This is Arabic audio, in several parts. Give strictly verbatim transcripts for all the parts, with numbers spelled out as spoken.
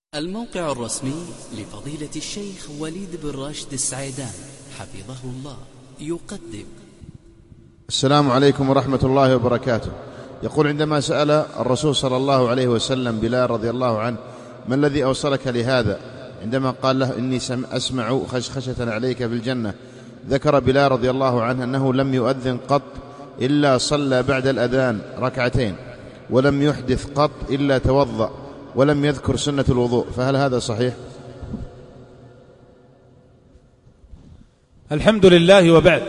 الموقع الرسمي لفضيلة الشيخ وليد بن راشد السعيدان حفظه الله يقدم. السلام عليكم ورحمة الله وبركاته. يقول: عندما سأل الرسول صلى الله عليه وسلم بلال رضي الله عنه: ما الذي أوصلك لهذا؟ عندما قال له: إني أسمع خشخشة عليك في الجنة، ذكر بلال رضي الله عنه أنه لم يؤذن قط إلا صلى بعد الأذان ركعتين، ولم يحدث قط إلا توضأ، ولم يذكر سنة الوضوء، فهل هذا صحيح؟ الحمد لله. وبعد،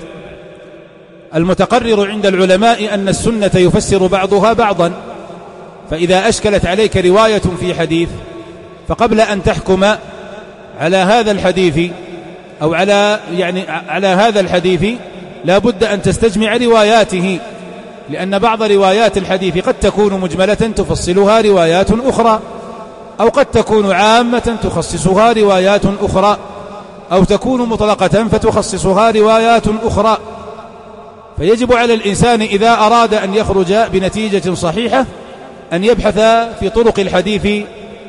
المتقرر عند العلماء أن السنة يفسر بعضها بعضا، فإذا أشكلت عليك رواية في حديث فقبل أن تحكم على هذا الحديث أو على يعني على هذا الحديث لا بد أن تستجمع رواياته، لأن بعض روايات الحديث قد تكون مجملة تفصلها روايات أخرى، أو قد تكون عامة تخصصها روايات أخرى، أو تكون مطلقة فتخصصها روايات أخرى. فيجب على الإنسان إذا أراد أن يخرج بنتيجة صحيحة أن يبحث في طرق الحديث،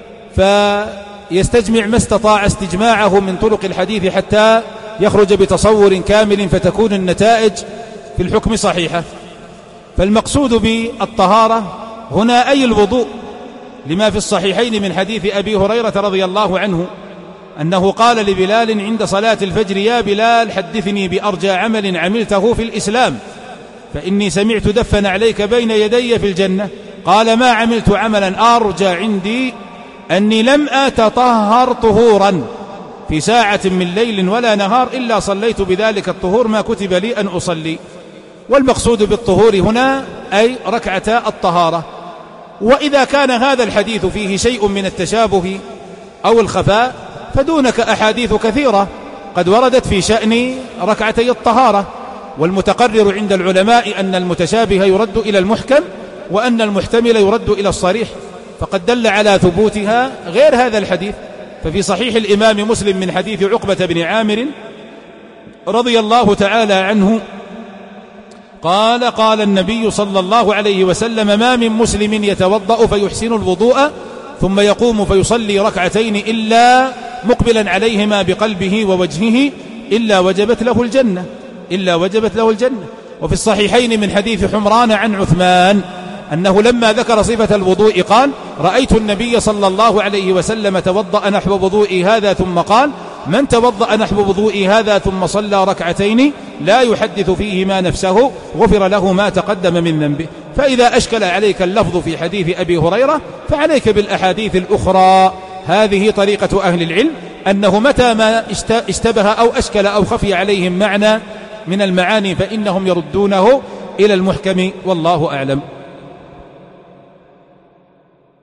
فيستجمع ما استطاع استجماعه من طرق الحديث حتى يخرج بتصور كامل، فتكون النتائج في الحكم صحيحة. فالمقصود بالطهارة هنا أي الوضوء، لما في الصحيحين من حديث أبي هريرة رضي الله عنه أنه قال لبلال عند صلاة الفجر: يا بلال، حدثني بأرجى عمل عملته في الإسلام، فإني سمعت دفن عليك بين يدي في الجنة. قال: ما عملت عملا أرجى عندي أني لم أتطهر طهورا في ساعة من ليل ولا نهار إلا صليت بذلك الطهور ما كتب لي أن أصلي. والمقصود بالطهور هنا أي ركعتا الطهارة. وإذا كان هذا الحديث فيه شيء من التشابه أو الخفاء فدونك أحاديث كثيرة قد وردت في شأن ركعتي الطهارة. والمتقرر عند العلماء أن المتشابه يرد إلى المحكم، وأن المحتمل يرد إلى الصريح، فقد دل على ثبوتها غير هذا الحديث. ففي صحيح الإمام مسلم من حديث عقبة بن عامر رضي الله تعالى عنه قال: قال النبي صلى الله عليه وسلم: ما من مسلم يتوضأ فيحسن الوضوء ثم يقوم فيصلي ركعتين إلا مقبلا عليهما بقلبه ووجهه إلا وجبت له الجنة إلا وجبت له الجنة. وفي الصحيحين من حديث حمران عن عثمان أنه لما ذكر صفة الوضوء قال: رأيت النبي صلى الله عليه وسلم توضأ نحو وضوئي هذا، ثم قال: من توضأ نحو وضوئي هذا ثم صلى ركعتين لا يحدث فيهما نفسه غفر له ما تقدم من ذنبه. فإذا أشكل عليك اللفظ في حديث أبي هريرة فعليك بالأحاديث الأخرى. هذه طريقة أهل العلم، أنه متى ما اشتبه أو أشكل أو خفي عليهم معنى من المعاني فإنهم يردونه إلى المحكم، والله أعلم.